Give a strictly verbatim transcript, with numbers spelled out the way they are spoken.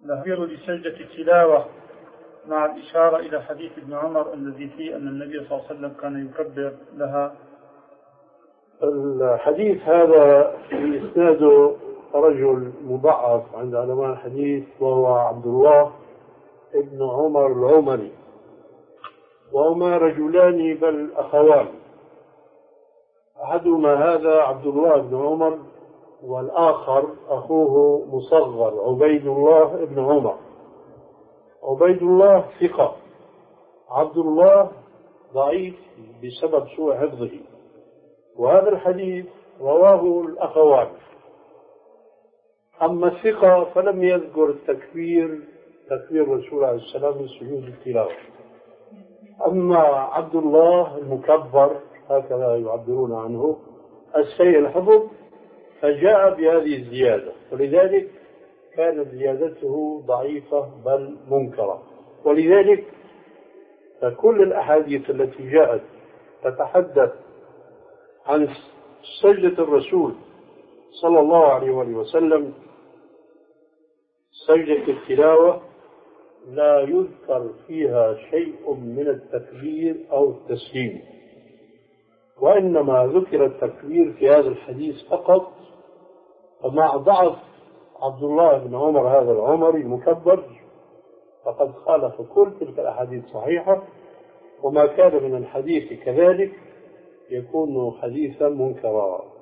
له لسجدة التلاوة مع الإشارة إلى حديث ابن عمر الذي فيه أن النبي صلى الله عليه وسلم كان يكبر لها. الحديث هذا في إسناده رجل مضعف عند علماء الحديث وهو عبد الله ابن عمر العمري، وهما رجلان بل أخوان، أحدهما هذا عبد الله بن عمر والآخر أخوه مصغر عبيد الله بن عمر. عبيد الله ثقة، عبد الله ضعيف بسبب سوء حفظه. وهذا الحديث رواه الأخوان. أما الثقة فلم يذكر التكبير تكبير الرسول عليه السلام من سجود التلاوة. أما عبد الله المكبر هكذا يعبرون عنه السيء الحفظ فجاء بهذه الزيادة، ولذلك كانت زيادته ضعيفة بل منكرة. ولذلك فكل الأحاديث التي جاءت تتحدث عن سجدة الرسول صلى الله عليه وسلم سجدة التلاوة لا يذكر فيها شيء من التكبير أو التسليم، وإنما ذكر التكبير في هذا الحديث فقط. فمع ضعف عبد الله بن عمر هذا العمري المكبر فقد خالف كل تلك الأحاديث صحيحة، وما كان من الحديث كذلك يكون حديثا منكرا.